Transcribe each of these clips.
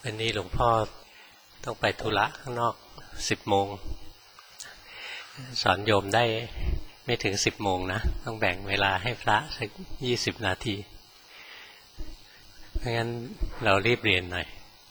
วันนี้หลวงพ่อต้องไปธุระข้างนอก10 โมงสอนโยมได้ไม่ถึง10 โมงนะต้องแบ่งเวลาให้พระสัก20 นาทีเพราะงั้นเรารีบเรียนหน่อย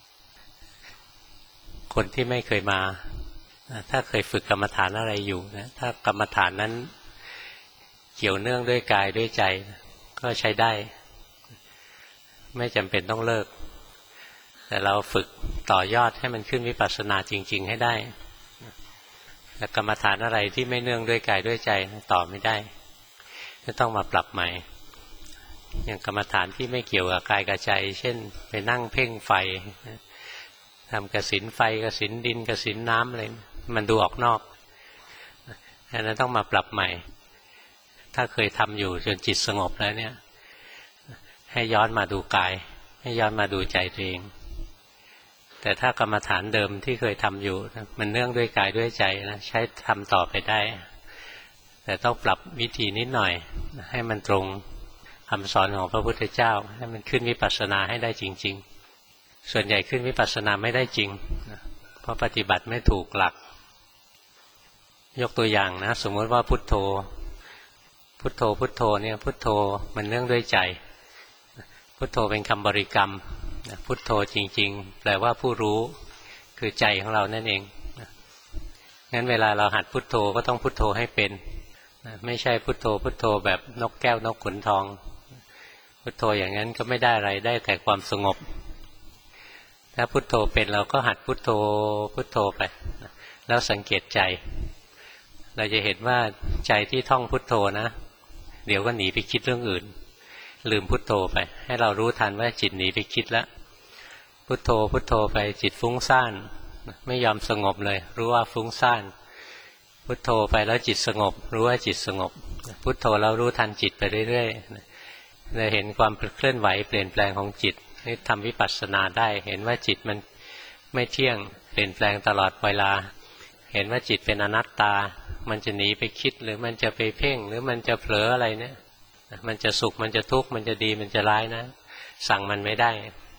คนที่ไม่เคยมาถ้าเคยฝึกกรรมฐานอะไรอยู่นะถ้ากรรมฐานนั้นเกี่ยวเนื่องด้วยกายด้วยใจก็ใช้ได้ไม่จำเป็นต้องเลิกแต่เราฝึกต่อยอดให้มันขึ้นวิปัสสนาจริงๆให้ได้แต่กรรมฐานอะไรที่ไม่เนื่องด้วยกายด้วยใจต่อไม่ได้ก็ต้องมาปรับใหม่อย่างกรรมฐานที่ไม่เกี่ยวกับกายกับใจเช่นไปนั่งเพ่งไฟทำกสิณไฟกสิณดินกสิณน้ำอะไรมันดูออกนอกอันนั้นต้องมาปรับใหม่ถ้าเคยทำอยู่จนจิตสงบแล้วเนี่ยให้ย้อนมาดูกายให้ย้อนมาดูใจตัวเองแต่ถ้ากรรมฐานเดิมที่เคยทำอยู่มันเนื่องด้วยกายด้วยใจนะใช้ทำต่อไปได้แต่ต้องปรับวิธีนิดหน่อยให้มันตรงคำสอนของพระพุทธเจ้าให้มันขึ้นวิปัสสนาให้ได้จริงๆส่วนใหญ่ขึ้นวิปัสสนาไม่ได้จริงเพราะปฏิบัติไม่ถูกหลักยกตัวอย่างนะสมมติว่าพุทโธพุทโธพุทโธเนี่ยพุทโธมันเนื่องด้วยใจพุทโธเป็นคำบริกรรมพุทโธจริงๆแปลว่าผู้รู้คือใจของเรานั่นเองงั้นเวลาเราหัดพุทโธก็ต้องพุทโธให้เป็นไม่ใช่พุทโธพุทโธแบบนกแก้วนกขุนทองพุทโธอย่างนั้นก็ไม่ได้อะไรได้แต่ความสงบถ้าพุทโธเป็นเราก็หัดพุทโธพุทโธไปแล้วสังเกตใจเราจะเห็นว่าใจที่ท่องพุทโธนะเดี๋ยวก็หนีไปคิดเรื่องอื่นลืมพุทโธไปให้เรารู้ทันว่าจิตหนีไปคิดแล้วพุทโธพุทโธไปจิตฟุ้งซ่านไม่ยอมสงบเลยรู้ว่าฟุ้งซ่านพุทโธไปแล้วจิตสงบรู้ว่าจิตสงบพุทโธแล้วรู้ทันจิตไปเรื่อยๆเราเห็นความเคลื่อนไหวเปลี่ยนแปลงของจิตนี่ทำวิปัสสนาได้เห็นว่าจิตมันไม่เที่ยงเปลี่ยนแปลงตลอดเวลาเห็นว่าจิตเป็นอนัตตามันจะหนีไปคิดหรือมันจะไปเพ่งหรือมันจะเผลออะไรเนี่ยมันจะสุขมันจะทุกข์มันจะดีมันจะร้ายนะสั่งมันไม่ได้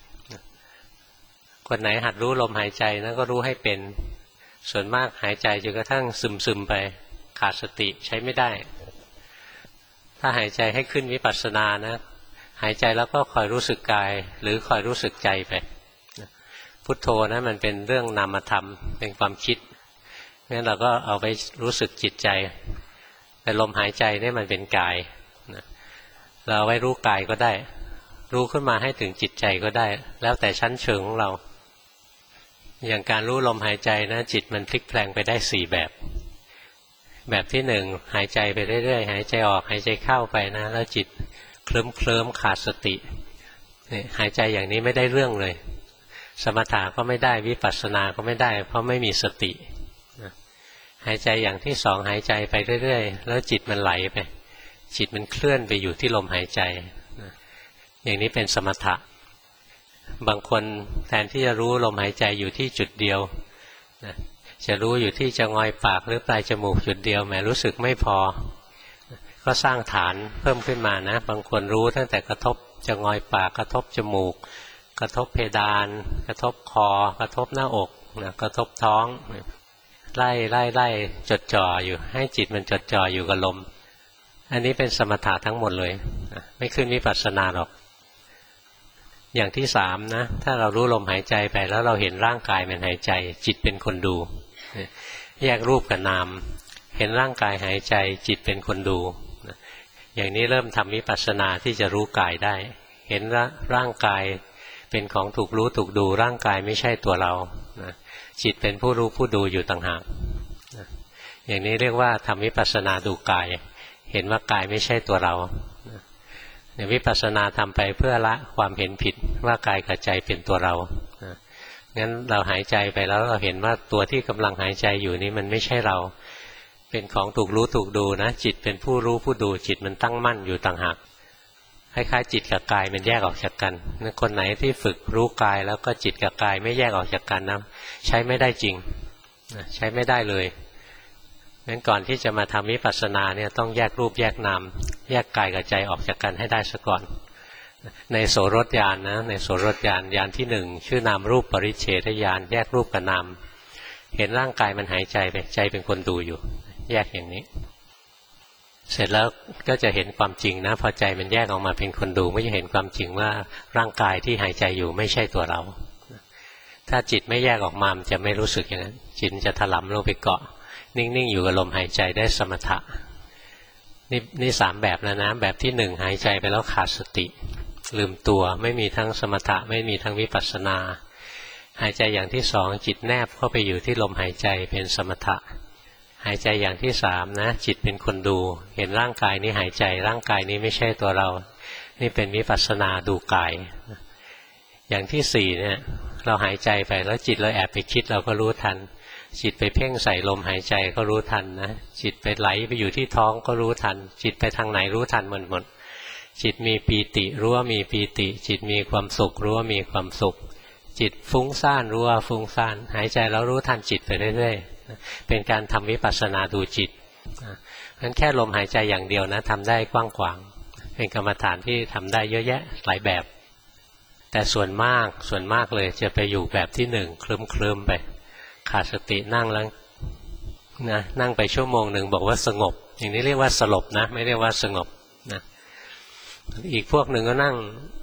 คนไหนหัดรู้ลมหายใจนะก็รู้ให้เป็นส่วนมากหายใจจนกระทั่งซึมๆไปขาดสติใช้ไม่ได้ถ้าหายใจให้ขึ้นวิปัสสนานะหายใจแล้วก็คอยรู้สึกกายหรือคอยรู้สึกใจไปพุทโธนะมันเป็นเรื่องนามธรรมเป็นความคิดงั้นเราก็เอาไปรู้สึกจิตใจแต่ลมหายใจนี่มันเป็นกายเราเอาไว้รู้กายก็ได้รู้ขึ้นมาให้ถึงจิตใจก็ได้แล้วแต่ชั้นเชิงของเราอย่างการรู้ลมหายใจนะจิตมันพลิกแปลงไปได้4แบบแบบที่1หายใจไปเรื่อยๆหายใจออกหายใจเข้าไปนะแล้วจิตเคลิ้มขาดสติหายใจอย่างนี้ไม่ได้เรื่องเลยสมถะก็ไม่ได้วิปัสสนาก็ไม่ได้เพราะไม่มีสติหายใจอย่างที่2หายใจไปเรื่อยๆแล้วจิตมันไหลไปจิตมันเคลื่อนไปอยู่ที่ลมหายใจอย่างนี้เป็นสมถะบางคนแทนที่จะรู้ลมหายใจอยู่ที่จุดเดียวจะรู้อยู่ที่จะงอยปากหรือปลายจมูกจุดเดียวแหมรู้สึกไม่พอก็สร้างฐานเพิ่มขึ้นมานะบางคนรู้ตั้งแต่กระทบจะงอยปากกระทบจมูกกระทบเพดานกระทบคอกระทบหน้าอกกระทบท้องไล่จดจ่ออยู่ให้จิตมันจดจ่ออยู่กับลมอันนี้เป็นสมถะทั้งหมดเลยไม่ขึ้นวิปัสสนาหรอกอย่างที่3นะถ้าเรารู้ลมหายใจไปแล้วเราเห็นร่างกายมันหายใจจิตเป็นคนดูแยกรูปกับนามเห็นร่างกายหายใจจิตเป็นคนดูอย่างนี้เริ่มทำวิปัสสนาที่จะรู้กายได้เห็นร่างกายเป็นของถูกรู้ถูกดูร่างกายไม่ใช่ตัวเราจิตเป็นผู้รู้ผู้ดูอยู่ต่างหากอย่างนี้เรียกว่าทำวิปัสสนาดูกายเห็นว่ากายไม่ใช่ตัวเราเนี่ยวิปัสสนาทำไปเพื่อละความเห็นผิดว่ากายกับใจเป็นตัวเรางั้นเราหายใจไปแล้วเราเห็นว่าตัวที่กำลังหายใจอยู่นี้มันไม่ใช่เราเป็นของถูกรู้ถูกดูนะจิตเป็นผู้รู้ผู้ดูจิตมันตั้งมั่นอยู่ต่างหากคล้ายๆจิตกับกายมันแยกออกจากกันคนไหนที่ฝึกรู้กายแล้วก็จิตกับกายไม่แยกออกจากกันนะใช้ไม่ได้จริงใช้ไม่ได้เลยงั้นก่อนที่จะมาทำวิปัสสนาเนี่ยต้องแยกรูปแยกนามแยกกายกับใจออกจากกันให้ได้ซะก่อนในโสรถญาณนะในโสรถญาณญาณที่หนึ่งชื่อนามรูปปริเฉทญาณแยกรูปกับนามเห็นร่างกายมันหายใจไปใจเป็นคนดูอยู่แยกอย่างนี้เสร็จแล้วก็จะเห็นความจริงนะพอใจมันแยกออกมาเป็นคนดูไม่จะเห็นความจริงว่าร่างกายที่หายใจอยู่ไม่ใช่ตัวเราถ้าจิตไม่แยกออกมามันจะไม่รู้สึกอย่างนั้นจิตจะถลำลงไปเกาะนิ่งๆอยู่กับลมหายใจได้สมถะนี่สามแบบแล้วนะแบบที่หนึ่งหายใจไปแล้วขาดสติลืมตัวไม่มีทั้งสมถะไม่มีทั้งวิปัสสนาหายใจอย่างที่สองจิตแนบเข้าไปอยู่ที่ลมหายใจเป็นสมถะหายใจอย่างที่สามนะจิตเป็นคนดูเห็นร่างกายนี้หายใจร่างกายนี้ไม่ใช่ตัวเรานี่เป็นวิปัสสนาดูกายอย่างที่สี่เนี่ยเราหายใจไปแล้วจิตเราแอบไปคิดเราก็รู้ทันจิตไปเพ่งใส่ลมหายใจก็รู้ทันนะจิตไปไหลไปอยู่ที่ท้องก็รู้ทันจิตไปทางไหนรู้ทันหมดจิตมีปีติรู้ว่ามีปีติจิตมีความสุขรู้ว่ามีความสุขจิตฟุ้งซ่านรู้ว่าฟุ้งซ่านหายใจแล้วรู้ทันจิตไปเรื่อยๆเป็นการทำวิปัสสนาดูจิตงั้นแค่ลมหายใจอย่างเดียวนะทำได้กว้างขวางเป็นกรรมฐานที่ทำได้เยอะแยะหลายแบบแต่ส่วนมากเลยจะไปอยู่แบบที่หนึ่งเคลิ้มๆไปขาดสตินั่งแล้วนะนั่งไปชั่วโมงหนึ่งบอกว่าสงบอย่างนี้เรียกว่าสลบนะไม่เรียกว่าสงบนะอีกพวกหนึ่งก็นั่ง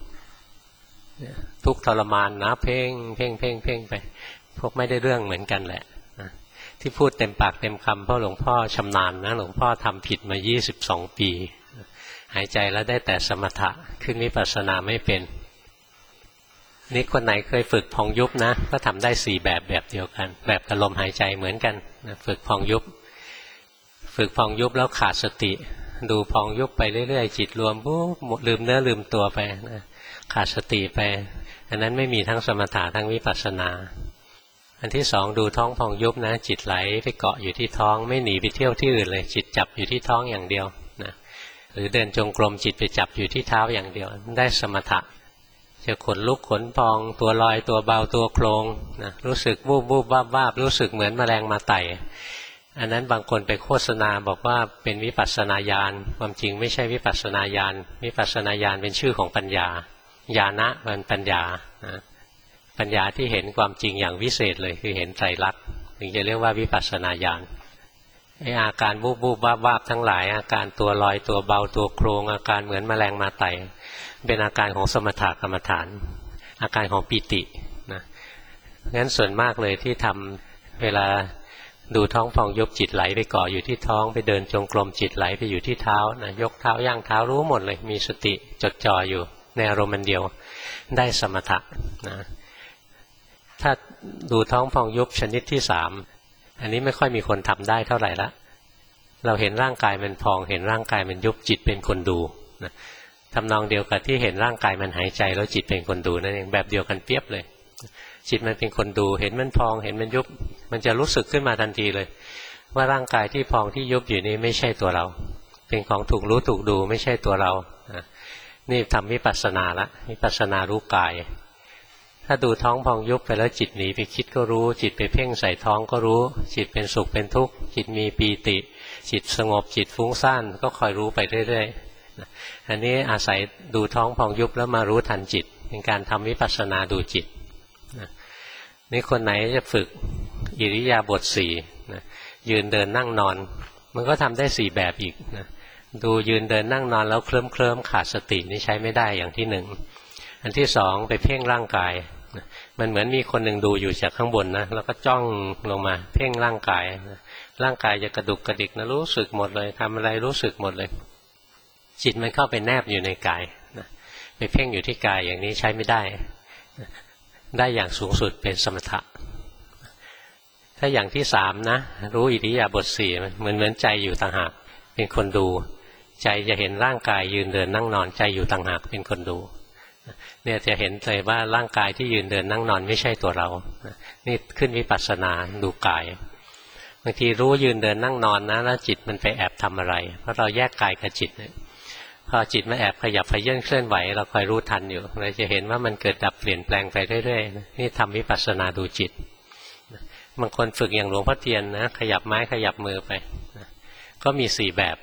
ทุกข์ทรมานนะเพ่งไปพวกไม่ได้เรื่องเหมือนกันแหละนะที่พูดเต็มปากเต็มคำเพราะหลวงพ่อชำนาญนะหลวงพ่อทำผิดมา22 ปีหายใจแล้วได้แต่สมถะขึ้นวิปัสสนาไม่เป็นนี่คนไหนเคยฝึกพองยุบนะก็ทำได้4แบบเดียวกันแบบกับลมหายใจเหมือนกันนะฝึกพองยุบแล้วขาดสติดูพองยุบไปเรื่อยๆจิตรวมปุ๊บลืมเนื้อลืมตัวไปนะขาดสติไปอันนั้นไม่มีทั้งสมถะทั้งวิปัสสนาอันที่สองดูท้องพองยุบนะจิตไหลไปเกาะอยู่ที่ท้องไม่หนีไปเที่ยวที่อื่นเลยจิตจับอยู่ที่ท้องอย่างเดียวนะหรือเดินจงกรมจิตไปจับอยู่ที่เท้าอย่างเดียวได้สมถะจะขนลุกขนพองตัวลอยตัวเบาตัวโครงนะรู้สึกวูบวาบรู้สึกเหมือนแมลงมาไต่อันนั้นบางคนไปโฆษณาบอกว่าเป็นวิปัสสนาญาณความจริงไม่ใช่วิปัสสนาญาณวิปัสสนาญาณเป็นชื่อของปัญญาญาณะเป็นปัญญานะปัญญาที่เห็นความจริงอย่างวิเศษเลยคือเห็นไตรลักษณ์ถึงจะเรียกว่าวิปัสสนาญาณไอ้อาการวูบวาบทั้งหลายอาการตัวลอยตัวเบาตัวโครงอาการเหมือนแมลงมาไต่เป็นอาการของสมถกรรมฐานอาการของปิตินะงั้นส่วนมากเลยที่ทำเวลาดูท้องพองยุบจิตไหลไปเกาะอยู่ที่ท้องไปเดินจงกรมจิตไหลไปอยู่ที่เท้านะยกเท้าย่างเท้ารู้หมดเลยมีสติจดจ่ออยู่ในอารมณ์เดียวได้สมถะนะถ้าดูท้องพองยุบชนิดที่3อันนี้ไม่ค่อยมีคนทำได้เท่าไหร่ละเราเห็นร่างกายมันพองเห็นร่างกายมันยุบจิตเป็นคนดูนะทำนองเดียวกับที่เห็นร่างกายมันหายใจแล้วจิตเป็นคนดูนั่นเองแบบเดียวกันเปียบเลยจิตมันเป็นคนดูเห็นมันพองเห็นมันยุบมันจะรู้สึกขึ้นมาทันทีเลยว่าร่างกายที่พองที่ยุบอยู่นี้ไม่ใช่ตัวเราเป็นของถูกรู้ถูกดูไม่ใช่ตัวเรานี่ทำวิปัสสนาละวิปัสสนารู้กายถ้าดูท้องพองยุบไปแล้วจิตหนีไปคิดก็รู้จิตไปเพ่งใส่ท้องก็รู้จิตเป็นสุขเป็นทุกข์จิตมีปีติจิตสงบจิตฟุ้งซ่านก็คอยรู้ไปเรื่อยๆอันนี้อาศัยดูท้องพองยุบแล้วมารู้ทันจิตเป็นการทำวิปัสสนาดูจิตนี่คนไหนจะฝึกอิริยาบถ4นะยืนเดินนั่งนอนมันก็ทำได้4แบบอีกนะดูยืนเดินนั่งนอนแล้วเคลิ้มขาดสตินี่ใช้ไม่ได้อย่างที่1อันที่2ไปเพ่งร่างกายนะมันเหมือนมีคนหนึ่งดูอยู่จากข้างบนนะแล้วก็จ้องลงมาเพ่งร่างกายนะร่างกายจะกระดุกกระดิกนะรู้สึกหมดเลยทำอะไรรู้สึกหมดเลยจิตมันเข้าไปแนบอยู่ในกายนะไปเพ่งอยู่ที่กายอย่างนี้ใช้ไม่ได้ได้อย่างสูงสุดเป็นสมถะถ้าอย่างที่3นะรู้อิริยาบถ4เหมือนใจอยู่ต่างหากเป็นคนดูใจจะเห็นร่างกายยืนเดินนั่งนอนใจอยู่ต่างหากเป็นคนดูเนี่ยจะเห็นเลยว่าร่างกายที่ยืนเดินนั่งนอนไม่ใช่ตัวเรานี่ขึ้นวิปัสสนาดูกายบางทีรู้ยืนเดินนั่งนอนนะแล้วจิตมันไปแอบทำอะไรเพราะเราแยกกายกับจิตเนี่ยพอจิตมาแอบขยับขยื่นเคลื่อนไหวเราคอยรู้ทันอยู่เราจะเห็นว่ามันเกิดดับเปลี่ยนแปลงไปเรื่อยๆนี่ทำวิปัสสนาดูจิตบางคนฝึกอย่างหลวงพ่อเทียนนะขยับไม้ขยับมือไปก็มี4แบบ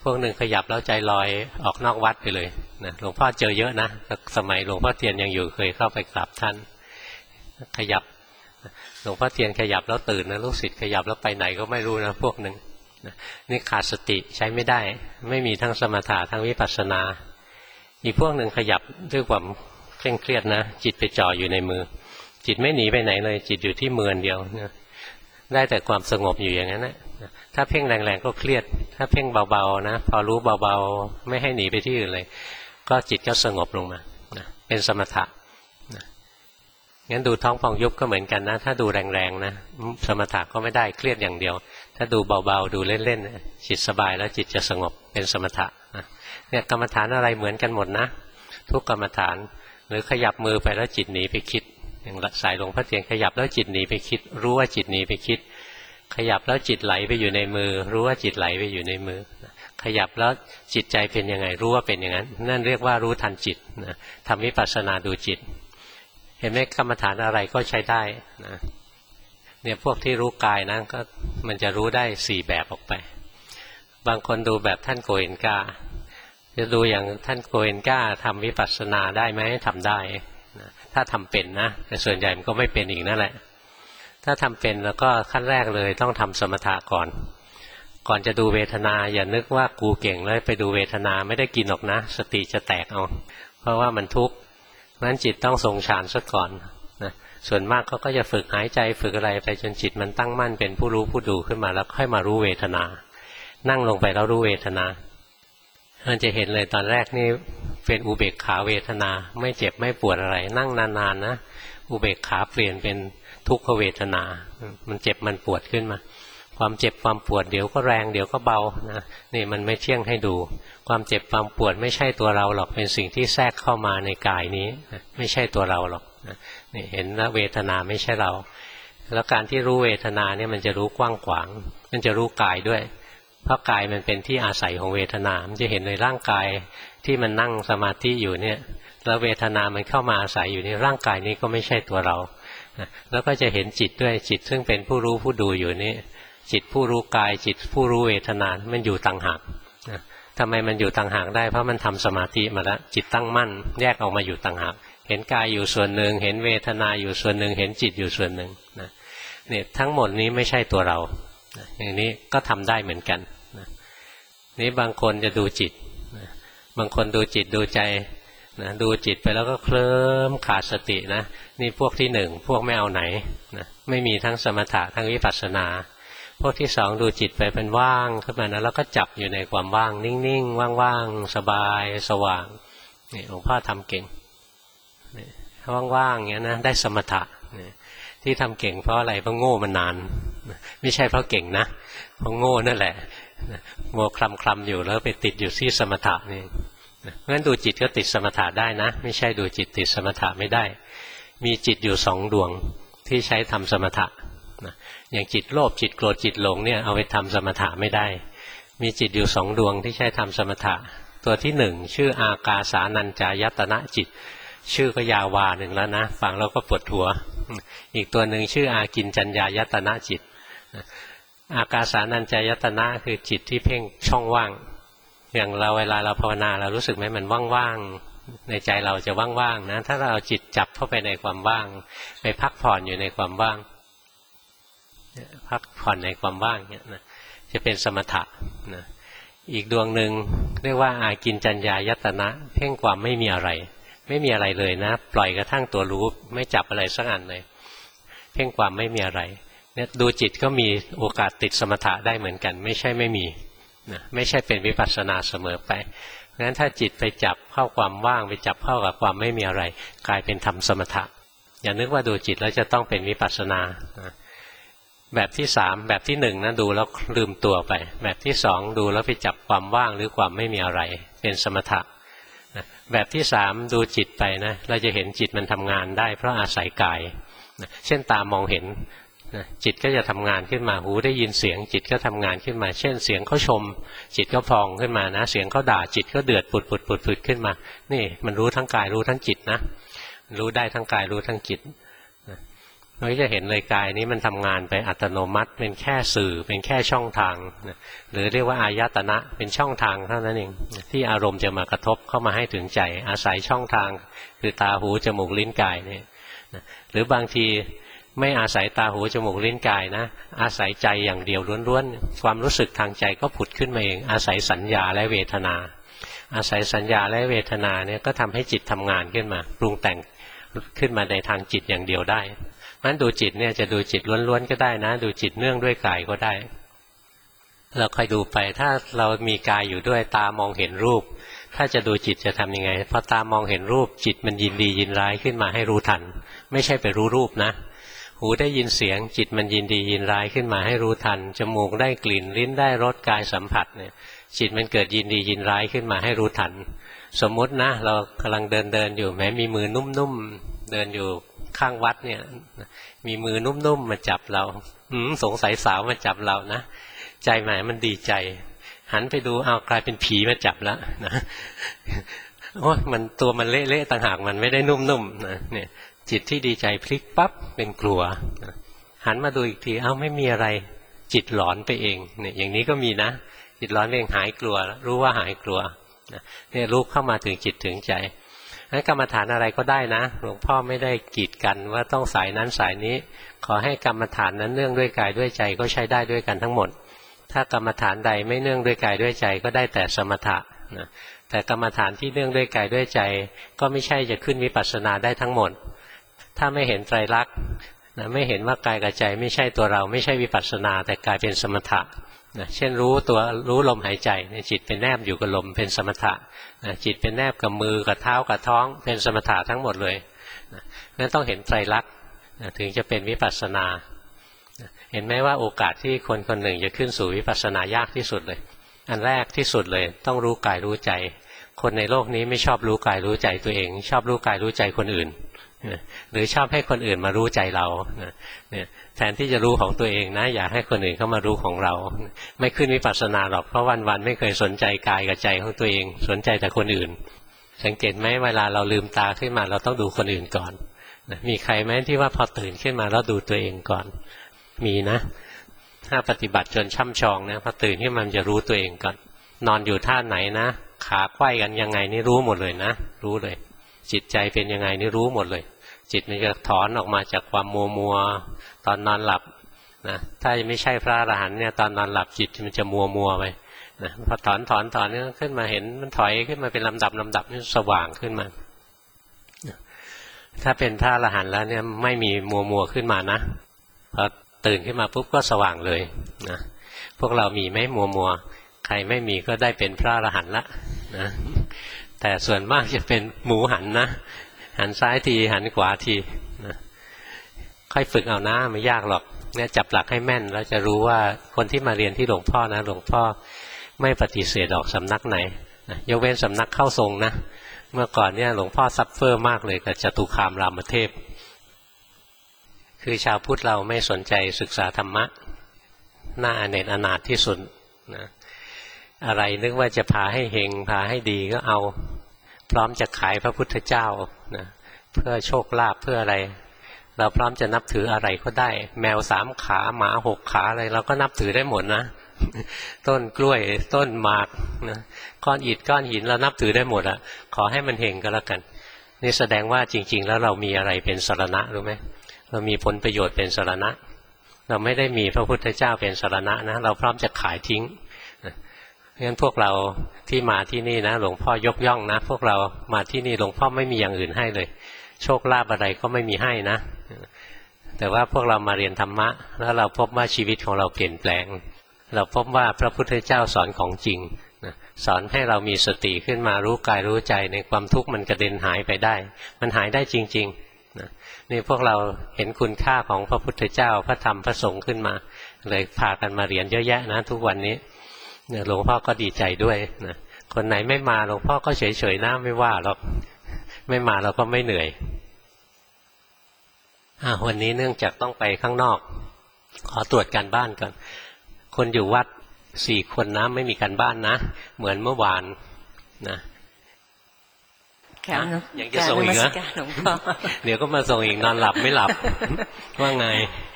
พวกหนึ่งขยับแล้วใจลอยออกนอกวัดไปเลยนะหลวงพ่อเจอเยอะนะสมัยหลวงพ่อเทียนยังอยู่เคยเข้าไปกราบท่านขยับหลวงพ่อเทียนขยับแล้วตื่นนะลูกศิษย์ขยับแล้วไปไหนก็ไม่รู้นะพวกหนึ่งนี่ขาดสติใช้ไม่ได้ไม่มีทั้งสมถะทั้งวิปัสสนาอีกพวกหนึ่งขยับด้วยความเคร่งเครียดนะจิตไปจ่ออยู่ในมือจิตไม่หนีไปไหนเลยจิตอยู่ที่มือเดียวนะได้แต่ความสงบอยู่อย่างนั้นนะถ้าเพ่งแรงๆก็เครียดถ้าเพ่งเบาๆนะพอรู้เบาๆไม่ให้หนีไปที่อื่นเลยก็จิตก็สงบลงมานะเป็นสมถะนะงั้นดูท้องพองยุบก็เหมือนกันนะถ้าดูแรงๆนะสมถะก็ไม่ได้เครียดอย่างเดียวถ้าดูเบาๆดูเล่นๆจิตสบายแล้วจิตจะสงบเป็นสมถะนะเนี่ยกรรมฐานอะไรเหมือนกันหมดนะทุกกรรมฐานหรือขยับมือไปแล้วจิตหนีไปคิดอย่างสายหลวงพ่อเทียนขยับแล้วจิตหนีไปคิดรู้ว่าจิตหนีไปคิดขยับแล้วจิตไหลไปอยู่ในมือรู้ว่าจิตไหลไปอยู่ในมือขยับแล้วจิตใจเป็นยังไงรู้ว่าเป็นอย่างนั้นนั่นเรียกว่ารู้ทันจิตนะทำวิปัสสนาดูจิตเห็นไหมกรรมฐานอะไรก็ใช้ได้นะเนี่ยพวกที่รู้กายนะก็มันจะรู้ได้4แบบออกไปบางคนดูแบบท่านโกเอนกาจะดูอย่างท่านโกเอนกาทำวิปัสสนาได้ไหมทำได้นะถ้าทำเป็นนะแต่ส่วนใหญ่มันก็ไม่เป็นอีกนั่นแหละถ้าทำเป็นแล้วก็ขั้นแรกเลยต้องทำสมถะก่อนจะดูเวทนาอย่านึกว่ากูเก่งแล้วไปดูเวทนาไม่ได้กินหรอกนะสติจะแตกเอาเพราะว่ามันทุกข์เพราะฉะนั้นจิตต้องทรงฌานซะก่อนนะส่วนมากเขาก็จะฝึกหายใจฝึกอะไรไปจนจิตมันตั้งมั่นเป็นผู้รู้ผู้ดูขึ้นมาแล้วค่อยมารู้เวทนานั่งลงไปแล้วรู้เวทนามันจะเห็นเลยตอนแรกนี่เป็นอุเบกขาเวทนาไม่เจ็บไม่ปวดอะไรนั่งนานๆนะอุเบกขาเปลี่ยนเป็นทุกขเวทนามันเจ็บมันปวดขึ้นมาความเจ็บความปวดเดี๋ยวก็แรงเดี๋ยวก็เบานะนี่มันไม่เที่ยงให้ดูความเจ็บความปวดไม่ใช่ตัวเราหรอกเป็นสิ่งที่แทรกเข้ามาในกายนี้ไม่ใช่ตัวเราหรอกนี่เห็นแล้วเวทนาไม่ใช่เราแล้วการที่รู้เวทนาเนี่ยมันจะรู้กว้างขวางมันจะรู้กายด้วยเพราะกายมันเป็นที่อาศัยของเวทนามันจะเห็นในร่างกายที่มันนั่งสมาธิอยู่เนี่ยแล้วเวทนามันเข้ามาอาศัยอยู่ในร่างกายนี้ก็ไม่ใช่ตัวเราแล้วก็จะเห็นจิตด้วยจิตซึ่งเป็นผู้รู้ผู้ดูอยู่นี่จิตผู้รู้กายจิตผู้รู้เวทนามันอยู่ต่างหากทำไมมันอยู่ต่างหากได้เพราะมันทำสมาธิมาแล้วจิตตั้งมั่นแยกออกมาอยู่ต่างหากเห็นกายอยู่ส่วนหนึ่งเห็นเวทนาอยู่ส่วนหนึ่งเห็นจิตอยู่ส่วนหนึ่งเนี่ยทั้งหมดนี้ไม่ใช่ตัวเราอย่างนี้ก็ทำได้เหมือนกันนี่บางคนจะดูจิตบางคนดูจิตดูใจนะดูจิตไปแล้วก็เคลิ้มขาดสตินะนี่พวกที่หนึ่งพวกไม่เอาไหนนะไม่มีทั้งสมถะทั้งวิปัสสนาพวกที่สองดูจิตไปเป็นว่างขึ้นมานะแล้วก็จับอยู่ในความว่างนิ่งๆว่างๆสบายสว่างนี่หลวงพ่อทำเก่งนี่ว่างๆอย่างนี้นะได้สมถะนี่ที่ทำเก่งเพราะอะไรเพราะโง่มานานไม่ใช่เพราะเก่งนะเพราะโง่นั่นแหละโง่คลำอยู่แล้วไปติดอยู่ที่สมถะนี่เพราะฉะนั้นดูจิตก็ติดสมถะได้นะไม่ใช่ดูจิตติดสมถะไม่ได้มีจิตอยู่2ดวงที่ใช้ทำสมถะอย่างจิตโลภจิตโกรธจิตหลงเนี่ยเอาไปทำสมถะไม่ได้มีจิตอยู่2ดวงที่ใช้ทำสมถะตัวที่1ชื่ออากาสานัญจายตนะจิตชื่อก็ยาววาหนึ่งแล้วนะฟังแล้วก็ปวดหัวอีกตัวหนึ่งชื่ออากินจัญญายตนะจิตอากาสานัญจายตนะคือจิตที่เพ่งช่องว่างอย่างเราเวลาเราภาวนาเรารู้สึกไหมมันว่างๆในใจเราจะว่างๆนะถ้าเราเอาจิตจับเข้าไปในความว่างไปพักผ่อนอยู่ในความว่างพักผ่อนในความว่างเนี่ยนะจะเป็นสมถะนะอีกดวงหนึ่งเรียกว่าอากินจัญญายตนะเพ่งความไม่มีอะไรไม่มีอะไรเลยนะปล่อยกระทั่งตัวรู้ไม่จับอะไรสักอันเลยเพ่งความไม่มีอะไรเนี่ยดูจิตก็มีโอกาสติดสมถะได้เหมือนกันไม่ใช่ไม่มีนะไม่ใช่เป็นวิปัสสนาเสมอไปงั้นถ้าจิตไปจับเข้าความว่างไปจับเข้ากับความไม่มีอะไรกลายเป็นทำสมถะอย่านึกว่าดูจิตแล้วจะต้องเป็นวิปัสสนาแบบที่3แบบที่1นะดูแล้วลืมตัวไปแบบที่2ดูแล้วไปจับความว่างหรือความไม่มีอะไรเป็นสมถะแบบที่3ดูจิตไปนะเราจะเห็นจิตมันทำงานได้เพราะอาศัยกายเช่นตามองเห็นจิตก็จะทำงานขึ้นมาหูได้ยินเสียงจิตก็ทำงานขึ้นมาเช่นเสียงเขาชมจิตก็พองขึ้นมานะเสียงเขาด่าจิตก็เดือดปุดขึ้นมานี่มันรู้ทั้งกายรู้ทั้งจิตนะรู้ได้ทั้งกายรู้ทั้งจิตเราจะเห็นเลยกายนี้มันทำงานไปอัตโนมัติเป็นแค่สื่อเป็นแค่ช่องทางหรือเรียกว่าอายตนะเป็นช่องทางเท่านั้นเองที่อารมณ์จะมากระทบเข้ามาให้ถึงใจอาศัยช่องทางคือตาหูจมูกลิ้นกายนี่หรือบางทีไม่อาศัยตาหูจมูกลิ้นกายนะอาศัยใจอย่างเดียวล้วนๆความรู้สึกทางใจก็ผุดขึ้นมาเองอาศัยสัญญาและเวทนาอาศัยสัญญาและเวทนาเนี่ยก็ทำให้จิตทำงานขึ้นมาปรุงแต่งขึ้นมาในทางจิตอย่างเดียวได้งั้นดูจิตเนี่ยจะดูจิตล้วนๆก็ได้นะดูจิตเนื่องด้วยกายก็ได้เราค่อยดูไปถ้าเรามีกายอยู่ด้วยตามองเห็นรูปถ้าจะดูจิตจะทำยังไงพอตามองเห็นรูปจิตมันยินดียินร้ายขึ้นมาให้รู้ทันไม่ใช่ไปรู้รูปนะหูได้ยินเสียงจิตมันยินดียินร้ายขึ้นมาให้รู้ทันจมูกได้กลิ่นลิ้นได้รสกายสัมผัสเนี่ยจิตมันเกิดยินดียินร้ายขึ้นมาให้รู้ทันสมมุตินะเรากำลังเดินอยู่แม้มีมือนุ่มๆเดินอยู่ข้างวัดเนี่ยมีมือนุ่มๆมาจับเราสงสัยสาวมาจับเรานะใจหมายมันดีใจหันไปดูเอากลายเป็นผีมาจับแล้วนะโอ้มันตัวมันเละๆต่างหากมันไม่ได้นุ่มๆนะเนี่ยจิตที่ดีใจพลิกปั๊บเป็นกลัวหันมาดูอีกทีเอ้าไม่มีอะไรจิตหลอนไปเองเนี่ยอย่างนี้ก็มีนะจิตหลอนเองหายกลัวรู้ว่าหายกลัวเนี่ยรู้เข้ามาถึงจิตถึงใจงั้นกรรมฐานอะไรก็ได้นะหลวงพ่อไม่ได้กีดกันว่าต้องสายนั้นสายนี้ขอให้กรรมฐานนั้นเนื่องด้วยกายด้วยใจก็ใช้ได้ด้วยกันทั้งหมดถ้ากรรมฐานใดไม่เนื่องด้วยกายด้วยใจก็ได้แต่สมถะนะแต่กรรมฐานที่เนื่องด้วยกายด้วยใจก็ไม่ใช่จะขึ้นวิปัสสนาได้ทั้งหมดถ้าไม่เห็นไตรลักษณ์นะไม่เห็นว่ากายกับใจไม่ใช่ตัวเราไม่ใช่วิปัสสนาแต่กลายเป็นสมถะนะเช่นรู้ลมหายใจจิตเป็นแนบอยู่กับลมเป็นสมถะนะจิตเป็นแนบกับมือกับเท้ากับท้องเป็นสมถะทั้งหมดเลยนะนั้นต้องเห็นไตรลักษณ์นะถึงจะเป็นวิปัสสนานะเห็นไหมว่าโอกาสที่คนคนหนึ่งจะขึ้นสู่วิปัสสนายากที่สุดเลยอันแรกที่สุดเลยต้องรู้กายรู้ใจคนในโลกนี้ไม่ชอบรู้กายรู้ใจตัวเองชอบรู้กายรู้ใจคนอื่นหรือชอบให้คนอื่นมารู้ใจเราเนี่ยแทนที่จะรู้ของตัวเองนะอยากให้คนอื่นเข้ามารู้ของเราไม่ขึ้นวิปัสสนาหรอกเพราะวันๆไม่เคยสนใจกายกับใจของตัวเองสนใจแต่คนอื่นสังเกตไหมเวลาเราลืมตาขึ้นมาเราต้องดูคนอื่นก่อนมีใครไหมที่ว่าพอตื่นขึ้นมาแล้วดูตัวเองก่อนมีนะถ้าปฏิบัติจนช่ำชองนะพอตื่นขึ้นมาจะรู้ตัวเองก่อนนอนอยู่ท่าไหนนะขาไขว้กันยังไงนี่รู้หมดเลยนะรู้เลยจิตใจเป็นยังไงนี่รู้หมดเลยจิตมันจะถอนออกมาจากความมัวตอนนอนหลับนะถ้าไม่ใช่พระอรหันต์เนี่ยตอนนอนหลับจิตมันจะมัวไปนะพอถอนนี่ขึ้นมาเห็นมันถอยขึ้นมาเป็นลำดับนี่สว่างขึ้นมาถ้าเป็นพระอรหันต์แล้วเนี่ยไม่มีมัวขึ้นมานะพอตื่นขึ้นมาปุ๊บก็สว่างเลยนะพวกเรามีไหมมัวใครไม่มีก็ได้เป็นพระอรหันต์ละนะแต่ส่วนมากจะเป็นหมูหันนะหันซ้ายทีหันขวาทีนะค่อยฝึกเอานะไม่ยากหรอกเนี่ยจับหลักให้แม่นแล้วจะรู้ว่าคนที่มาเรียนที่หลวงพ่อนะหลวงพ่อไม่ปฏิเสธออกสำนักไหนนะยกเว้นสำนักเข้าทรงนะเมื่อก่อนเนี่ยหลวงพ่อซัฟเฟอร์มากเลยกับจตุคามรามเทพคือชาวพุทธเราไม่สนใจศึกษาธรรมะน่าอเนจอนาถที่สุดนะอะไรนึกว่าจะพาให้เฮงพาให้ดีก็เอาพร้อมจะขายพระพุทธเจ้านะเพื่อโชคลาภเพื่ออะไรเราพร้อมจะนับถืออะไรก็ได้แมว3 ขาหมา6 ขาอะไรเราก็นับถือได้หมดนะ ต้นกล้วยต้นหมากนะก้อนอิฐก้อนหินเรานับถือได้หมดอะขอให้มันเฮงก็แล้วกันนี่แสดงว่าจริงๆแล้วเรามีอะไรเป็นสรณะรู้ไหมเรามีผลประโยชน์เป็นสรณะเราไม่ได้มีพระพุทธเจ้าเป็นสรณะนะเราพร้อมจะขายทิ้งงั้นพวกเราที่มาที่นี่นะหลวงพ่อยกย่องนะพวกเรามาที่นี่หลวงพ่อไม่มีอย่างอื่นให้เลยโชคลาภอะไรก็ไม่มีให้นะแต่ว่าพวกเรามาเรียนธรรมะแล้วเราพบว่าชีวิตของเราเปลี่ยนแปลงเราพบว่าพระพุทธเจ้าสอนของจริงสอนให้เรามีสติขึ้นมารู้กายรู้ใจในความทุกข์มันกระเด็นหายไปได้มันหายได้จริงๆนี่พวกเราเห็นคุณค่าของพระพุทธเจ้าพระธรรมพระสงฆ์ขึ้นมาเลยพากันมาเรียนเยอะแยะนะทุกวันนี้หลวงพ่อก็ดีใจด้วยนะคนไหนไม่มาหลวงพ่อก็เฉยๆนะไม่ว่าหรอกไม่มาเราก็ไม่เหนื่อยวันนี้เนื่องจากต้องไปข้างนอกขอตรวจการบ้านก่อนคนอยู่วัด4 คนนะไม่มีการบ้านนะเหมือนเมื่อวานนะยังจะส่งอีกเหรอเดี๋ยวก็มาส่งอีกนอนหลับไม่หลับว่าไง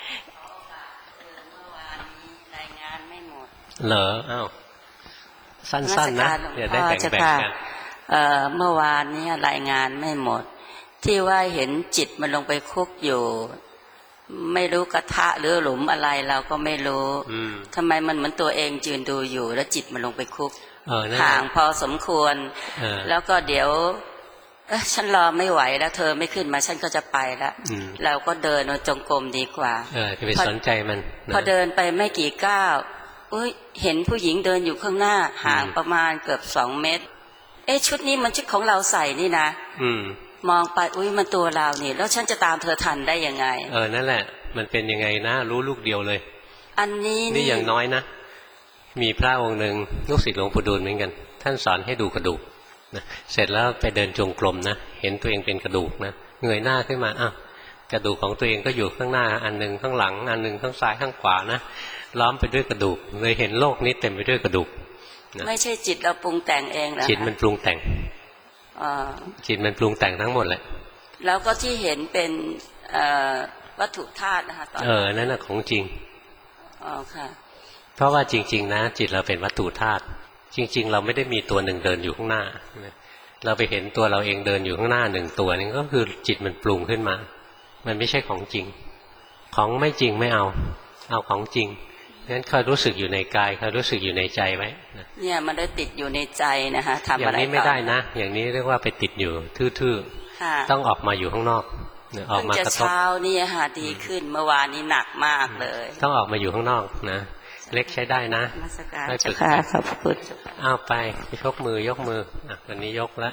เหรออ้าวสั้นๆนะเดี๋ยวได้แบ่งกันเมื่อวานนี้รายงานไม่หมดที่ว่าเห็นจิตมันลงไปคุกอยู่ไม่รู้กระทะหรือหลุมอะไรเราก็ไม่รู้ทำไมมันเหมือนตัวเองยืนดูอยู่แล้วจิตมันลงไปคุกห่างพอสมควรแล้วก็เดี๋ยวฉันรอไม่ไหวแล้วเธอไม่ขึ้นมาฉันก็จะไปแล้วเราก็เดินจงกรมดีกว่าจะไปสนใจมันพอเดินไปไม่กี่ก้าวเห็นผู้หญิงเดินอยู่ข้างหน้าห่างประมาณเกือบ2 เมตรชุดนี้มันชุดของเราใส่นี่นะมองไปมันตัวเรานี่แล้วฉันจะตามเธอทันได้ยังไงนั่นแหละมันเป็นยังไงนะรู้ลูกเดียวเลยอันนี้นี่อย่างน้อยนะมีพระองค์หนึ่งลูกศิษย์หลวงปู่ดูลเหมือนกันท่านสอนให้ดูกระดูกนะเสร็จแล้วไปเดินจงกรมนะเห็นตัวเองเป็นกระดูกนะเงยหน้าขึ้นมาอ้าวกระดูกของตัวเองก็อยู่ข้างหน้าอันหนึ่งข้างหลังอันหนึ่งข้างซ้ายข้างขวานะล้อมไปด้วยกระดูกเลยเห็นโลกนี้เต็มไปด้วยกระดูกไม่ใช่จิตเราปรุงแต่งเองเหรอจิตมันปรุงแต่งจิตมันปรุงแต่งทั้งหมดแหละแล้วก็ที่เห็นเป็นวัตถุธาตุนะคะตอนนั่นน่ะของจริงค่ะเพราะว่าจริงๆนะจิตเราเป็นวัตถุธาตุจริงๆเราไม่ได้มีตัวหนึ่งเดินอยู่ข้างหน้าเราไปเห็นตัวเราเองเดินอยู่ข้างหน้า1 ตัวนี่ก็คือจิตมันปรุงขึ้นมามันไม่ใช่ของจริงของไม่จริงไม่เอาของจริงงั้นคอยรู้สึกอยู่ในกายคอยรู้สึกอยู่ในใจไว้เนี่ยมันได้ติดอยู่ในใจนะคะทำอะไรอย่างนี้ไม่ได้นะอย่างนี้เรียกว่าไปติดอยู่ทื่อๆต้องออกมาอยู่ข้างนอกออกมากระทบเช้านี่ค่ะดีขึ้นเมื่อวานนี้หนักมากเลยต้องออกมาอยู่ข้างนอกนะเล็กใช้ได้นะไม่ฝึกขอบคุณไปยกมืวันนี้ยกแล้ว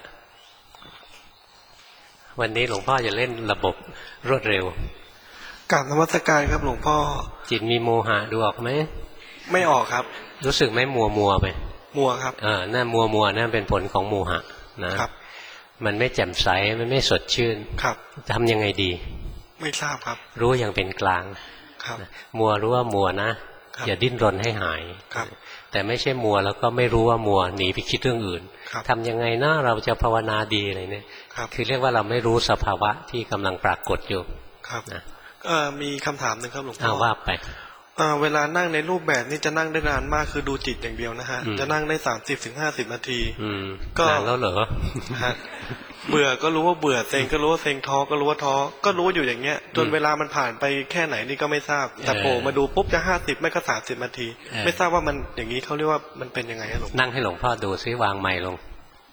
วันนี้หลวงพ่อจะเล่นระบบรวดเร็วกราบนมัสการครับหลวงพ่อจิตมีโมหะดูออกไหมไม่ออกครับรู้สึกไหมมัวไปมัวครับนั่นมัวนั่นเป็นผลของโมหะนะครับมันไม่แจ่มใสมันไม่สดชื่นครับทำยังไงดีไม่ทราบครับรู้อย่างเป็นกลางครับมัวรู้ว่ามัวนะอย่าดิ้นรนให้หายครับแต่ไม่ใช่มัวแล้วก็ไม่รู้ว่ามัวหนีไปคิดเรื่องอื่นทำยังไงนะเราจะภาวนาดีอะไรเนี่ยคือเรียกว่าเราไม่รู้สภาวะที่กำลังปรากฏอยู่ครับนะมีคำถามหนึ่งครับหลวงพ่อว่าไปเวลานั่งในรูปแบบนี้จะนั่งได้นานมากคือดูจิตอย่างเดียวนะฮะจะนั่งได้30-50 นาทีก็นานแล้วเหรอเบื่อก็รู้ว่าเบื่อเซ็งก็รู้ว่าเซ็งท้อก็รู้ว่าท้อก็รู้อยู่อย่างเงี้ยจนเวลามันผ่านไปแค่ไหนนี่ก็ไม่ทราบแต่โผล่มาดูปุ๊บจะ50ไม่ก็30 นาทีไม่ทราบว่ามันอย่างนี้เขาเรียกว่ามันเป็นยังไงหลวงนั่งให้หลวงพ่อดูซิวางไมค์ลง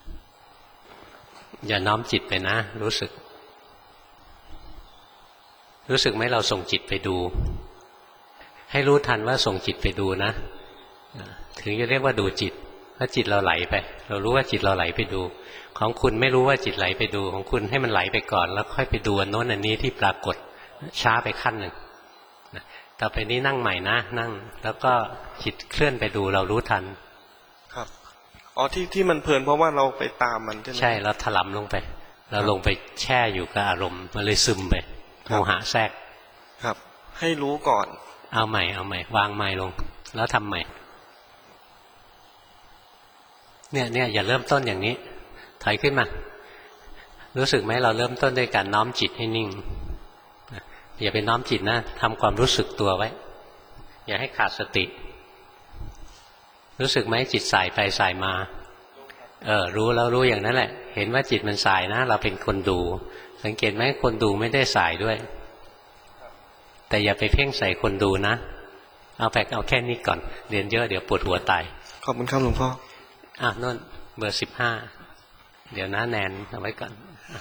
อย่าน้อมจิตไปนะรู้สึกไหมเราส่งจิตไปดูให้รู้ทันว่าส่งจิตไปดูนะถึงจะเรียกว่าดูจิตถ้าจิตเราไหลไปเรารู้ว่าจิตเราไหลไปดูของคุณไม่รู้ว่าจิตไหลไปดูของคุณให้มันไหลไปก่อนแล้วค่อยไปดูอันโน้นอันนี้ที่ปรากฏช้าไปขั้นหนึ่งต่อไปนี้นั่งใหม่นะนั่งแล้วก็จิตเคลื่อนไปดูเรารู้ทันครับที่มันเพลินเพราะว่าเราไปตามมันใช่เราถลำลงไปเราลงไปแช่อยู่กับอารมณ์มันเลยซึมไปโมหะแทรกครับให้รู้ก่อนเอาใหม่วางใหม่ลงแล้วทำใหม่เนี่ยอย่าเริ่มต้นอย่างนี้ถอยขึ้นมารู้สึกไหมเราเริ่มต้นด้วยการน้อมจิตให้นิ่งอย่าไปน้อมจิตนะทำความรู้สึกตัวไว้อย่าให้ขาดสติรู้สึกไหมจิตสายไปสายมารู้แล้วรู้อย่างนั้นแหละเห็นว่าจิตมันสายนะเราเป็นคนดูสังเกตไหมคนดูไม่ได้สายด้วยแต่อย่าไปเพ่งใส่คนดูนะเอาแค่นี้ก่อนเรียนเยอะเดี๋ยวปวดหัวตายขอบคุณครับหลวงพ่อนั่นเบอร์15เดี๋ยวนะแนนเอาไว้ก่อน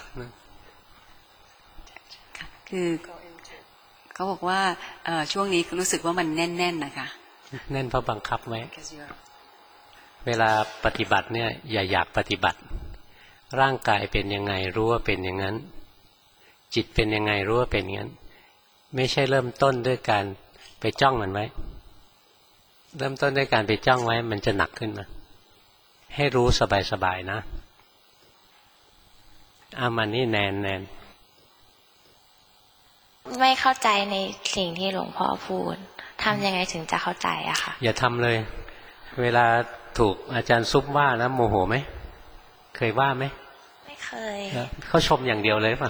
คือเขาบอกว่าช่วงนี้รู้สึกว่ามันแน่นๆนะคะแน่นเพราะบังคับไว้เวลาปฏิบัติเนี่ยอย่าอยากปฏิบัติร่างกายเป็นยังไงรู้ว่าเป็นอย่างนั้นจิตเป็นยังไงรู้ว่าเป็นอย่างนั้นไม่ใช่เริ่มต้นด้วยการไปจ้องมันไว้เริ่มต้นด้วยการไปจ้องไว้มันจะหนักขึ้นมาให้รู้สบายๆนะมันนี่แนนไม่เข้าใจในสิ่งที่หลวงพ่อพูดทำยังไงถึงจะเข้าใจอะค่ะอย่าทำเลยเวลาถูกอาจารย์ซุปว่าแล้วโมโหไหมเคยว่าไหมไม่เคยเขาชมอย่างเดียวเลยป่ะ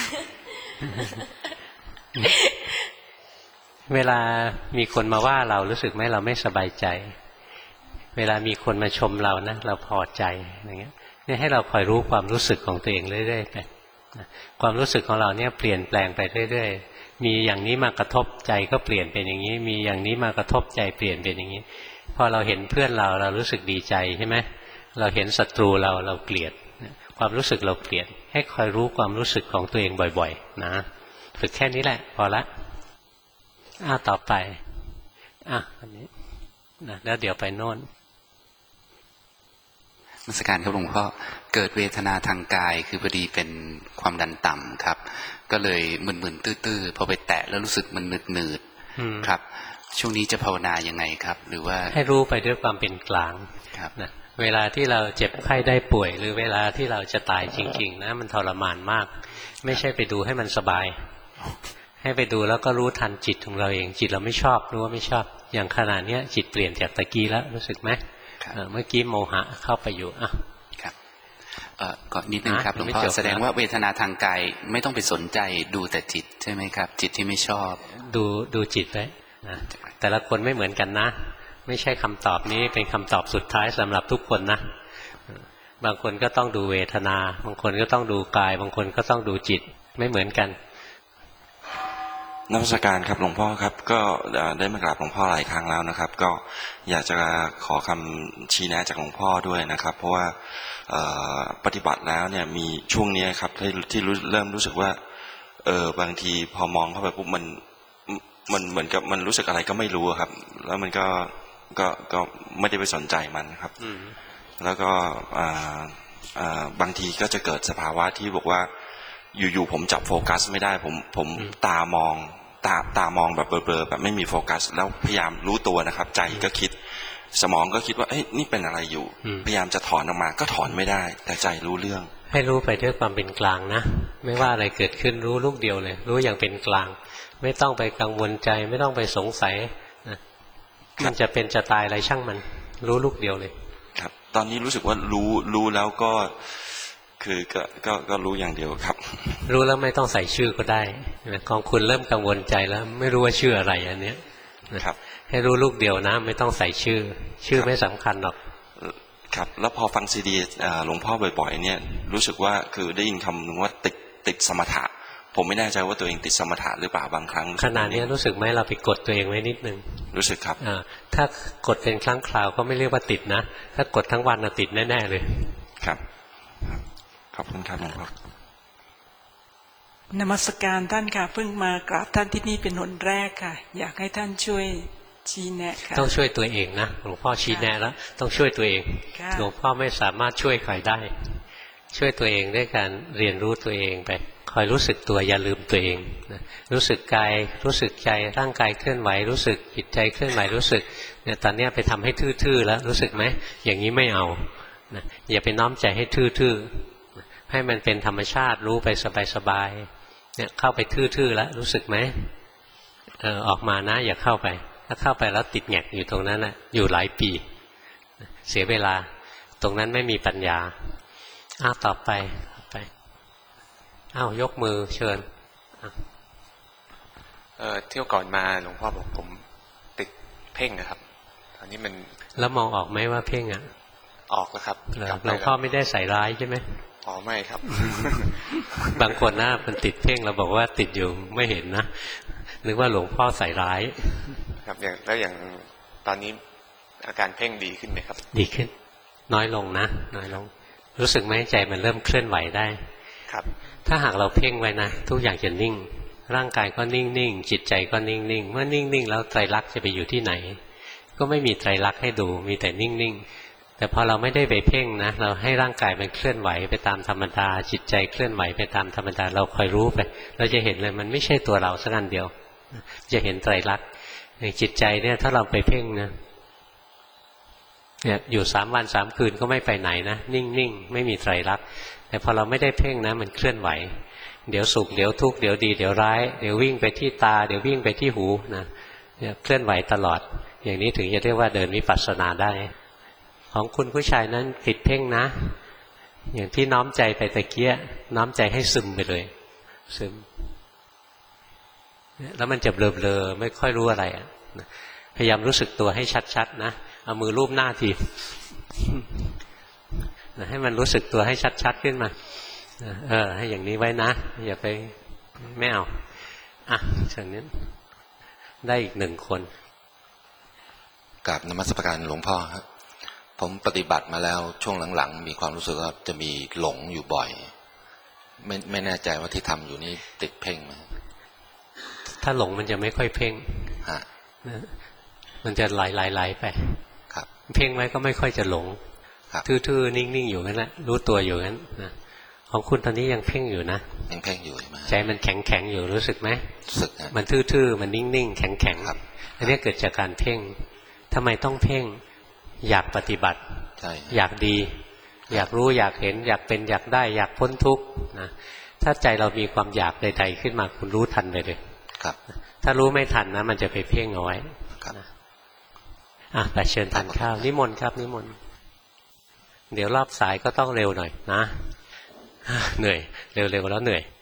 เวลามีคนมาว่าเรารู้สึกไหมเราไม่สบายใจ เวลามีคนมาชมเรานะเราพอใจอย่างเงี้ยนี่ให้เราคอยรู้ความรู้สึกของตัวเองเรื่อยๆไปความรู้สึกของเราเนี่ยเปลี่ยนแปลงไปเรื่อยๆมีอย่างนี้มากระทบใจก็เปลี่ยนเป็นอย่างนี้มีอย่างนี้มากระทบใจเปลี่ยนเป็นอย่างนี้พอเราเห็นเพื่อนเรารู้สึกดีใจใช่ไหมเราเห็นศัตรูเราเกลียดความรู้สึกเราเปลี่ยนให้คอยรู้ความรู้สึกของตัวเองบ่อยๆนะฝึกแค่นี้แหละพอละต่อไปอันนี้นะแล้วเดี๋ยวไปโน่นนมัสการครับหลวงพ่อเกิดเวทนาทางกายคือพอดีเป็นความดันต่ำครับก็เลยมึนๆตื้อๆพอไปแตะแล้วรู้สึกมันหนืดๆครับช่วงนี้จะภาวนายังไงครับหรือว่าให้รู้ไปด้วยความเป็นกลางครับนะเวลาที่เราเจ็บไข้ได้ป่วยหรือเวลาที่เราจะตายจริงๆนะมันทรมานมากไม่ใช่ไปดูให้มันสบายให้ไปดูแล้วก็รู้ทันจิตของเราเองจิตเราไม่ชอบรู้ว่าไม่ชอบอย่างขนาดนี้จิตเปลี่ยนจากตะกี้แล้วรู้สึกไหมเมื่อกี้โมหะเข้าไปอยู่ครับก็นิดนึงครับหลวงพ่อแสดงว่าเวทนาทางกายไม่ต้องไปสนใจดูแต่จิตใช่ไหมครับจิตที่ไม่ชอบดูจิตไว้นะแต่ละคนไม่เหมือนกันนะไม่ใช่คำตอบนี้เป็นคำตอบสุดท้ายสำหรับทุกคนนะบางคนก็ต้องดูเวทนาบางคนก็ต้องดูกายบางคนก็ต้องดูจิตไม่เหมือนกันนมัสการครับหลวงพ่อครับก็ได้มากราบหลวงพ่อหลายครั้งแล้วนะครับก็อยากจะขอคำชี้แนะจากหลวงพ่อด้วยนะครับเพราะว่าปฏิบัติแล้วเนี่ยมีช่วงนี้ครับที่เริ่มรู้สึกว่าบางทีพอมองเข้าไปปุ๊บมันเหมือนกับมันรู้สึกอะไรก็ไม่รู้ครับแล้วมันก็ไม่ได้ไปสนใจมันครับแล้วก็บางทีก็จะเกิดสภาวะที่บอกว่าอยู่ๆผมจับโฟกัสไม่ได้ผมตามองแบบเบลอๆแบบไม่มีโฟกัสแล้วพยายามรู้ตัวนะครับใจก็คิดสมองก็คิดว่าเอ้ยนี่เป็นอะไรอยู่พยายามจะถอนออกมาก็ถอนไม่ได้แต่ใจรู้เรื่องให้รู้ไปด้วยความเป็นกลางนะไม่ว่าอะไรเกิดขึ้นรู้ลูกเดียวเลยรู้อย่างเป็นกลางไม่ต้องไปกังวลใจไม่ต้องไปสงสัยนะมันจะเป็นจะตายอะไรช่างมันรู้ลูกเดียวเลยครับตอนนี้รู้สึกว่ารู้แล้วก็คือก็รู้อย่างเดียวครับรู้แล้วไม่ต้องใส่ชื่อก็ได้ของคุณเริ่มกังวลใจแล้วไม่รู้ว่าชื่ออะไรอันเนี้ยครับให้รู้ลูกเดียวนะไม่ต้องใส่ชื่อไม่สำคัญหรอกครับแล้วพอฟังซีดีหลวงพ่อบ่อยๆเนี่ยรู้สึกว่าคือได้ยินคำนึงว่าติดสมถะผมไม่แน่ใจว่าตัวเองติดสมถะหรือเปล่าบางครั้งขนาดนี้รู้สึกไหมเราไปกดตัวเองไว้นิดนึงรู้สึกครับถ้ากดเป็นครั้งคราวก็ไม่เรียกว่าติดนะถ้ากดทั้งวันติดแน่ๆเลยครับขอบคุณครับหลวงพ่อนมัสการท่านค่ะเพิ่งมากราบท่านที่นี่เป็นหนแรกค่ะอยากให้ท่านช่วยชี้แนะค่ะต้องช่วยตัวเองนะหลวงพ่อชี้แนะแล้วต้องช่วยตัวเองหลวงพ่อไม่สามารถช่วยใครได้ช่วยตัวเองด้วยการเรียนรู้ตัวเองไปคอยรู้สึกตัวอย่าลืมตัวเองนะรู้สึกกายรู้สึกใจร่างกายเคลื่อนไหวรู้สึกจิตใจเคลื่อนไหวรู้สึกเนี่ยตอนนี้ไปทำให้ทื่อๆแล้วรู้สึกไหมอย่างนี้ไม่เอานะอย่าไปน้อมใจให้ทื่อๆให้มันเป็นธรรมชาติรู้ไปสบายๆเนี่ยเข้าไปทื่อๆแล้วรู้สึกไหมออกมานะอย่าเข้าไปถ้าเข้าไปแล้วติดแงกอยู่ตรงนั้นนะอยู่หลายปีเสียเวลาตรงนั้นไม่มีปัญญาต่อไปยกมือเชิญเที่ยวก่อนมาหลวงพ่อบอกผมติดเพ่งนะครับตอนนี้มันแล้วมองออกไหมว่าเพ่งออกแล้วครับหลวงพ่อไม่ได้ใส่ร้ายใช่ไหมไม่ครับบางคนนะมันติดเพ่งเราบอกว่าติดอยู่ไม่เห็นนะนึกว่าหลวงพ่อใส่ร้ายครับอย่างตอนนี้อาการเพ่งดีขึ้นไหมครับดีขึ้นน้อยลงนะน้อยลงรู้สึกไหมใจมันเริ่มเคลื่อนไหวได้ครับถ้าหากเราเพ่งไว้นะทุกอย่างจะนิ่งร่างกายก็นิ่งจิตใจก็นิ่งเมื่อนิ่งแล้วไตรลักษณ์จะไปอยู่ที่ไหนก็ไม่มีไตรลักษณ์ให้ดูมีแต่นิ่งแต่พอเราไม่ได้ไปเพ่งนะเราให้ร่างกายมันเคลื่อนไหวไปตามธรรมดาจิตใจเคลื่อนไหวไปตามธรรมดาเราคอยรู้ไปเราจะเห็นเลยมันไม่ใช่ตัวเราสักอันเดียวจะเห็นไตรลักษณ์อย่างจิตใจเนี่ยถ้าเราไปเพ่งนะเนี่ยอยู่3 วัน 3 คืนก็ไม่ไปไหนนะนิ่งไม่มีไตรลักษณ์แต่พอเราไม่ได้เพ่งนะมันเคลื่อนไหวเดี๋ยวสุขเดี๋ยวทุกข์เดี๋ยวดีเดี๋ยวร้ายเดี๋ยววิ่งไปที่ตาเดี๋ยววิ่งไปที่หูนะเนี่ยเคลื่อนไหวตลอดอย่างนี้ถึงจะเรียกว่าเดินวิปัสสนาได้ของคุณผู้ชายนั้นติดเพ่งนะอย่างที่น้อมใจไปตะเกียน้อมใจให้ซึมไปเลยซึมแล้วมันจะเบลอๆไม่ค่อยรู้อะไรพยายามรู้สึกตัวให้ชัดๆนะเอามือลูบหน้าทีให้มันรู้สึกตัวให้ชัดๆขึ้นมาให้อย่างนี้ไว้นะอย่าไปไม่เอาเชิญนี้ได้อีกหนึ่งคนกราบนมัสการหลวงพ่อครับผมปฏิบัติมาแล้วช่วงหลังๆมีความรู้สึกว่าจะมีหลงอยู่บ่อยไม่แน่ใจว่าที่ทำอยู่นี่ติดเพ่งไหมถ้าหลงมันจะไม่ค่อยเพ่งมันจะไหลไปครับเพ่งไว้ก็ไม่ค่อยจะหลงทื่อๆนิ่งๆอยู่นั่นแหละรู้ตัวอยู่งั้นนะของคุณตอนนี้ยังเพ่งอยู่นะยังเพ่งอยู่ใช่ไหมใจมันแข็งๆอยู่รู้สึกไหมรู้สึกมันทื่อๆมันนิ่งๆแข็งๆครับอันนี้เกิดจากการเพ่งทำไมต้องเพ่งอยากปฏิบัติอยากดีอยากรู้อยากเห็นอยากเป็นอยากได้อยากพ้นทุกข์นะถ้าใจเรามีความอยากใดๆขึ้นมาคุณรู้ทันเลยครับถ้ารู้ไม่ทันนะมันจะไปเพ่งเอาไว้ไปเชิญทานข้าวนิมนต์ครับนิมนต์เดี๋ยวรอบสายก็ต้องเร็วหน่อยนะเหนื่อยเร็วๆแล้วเหนื่อย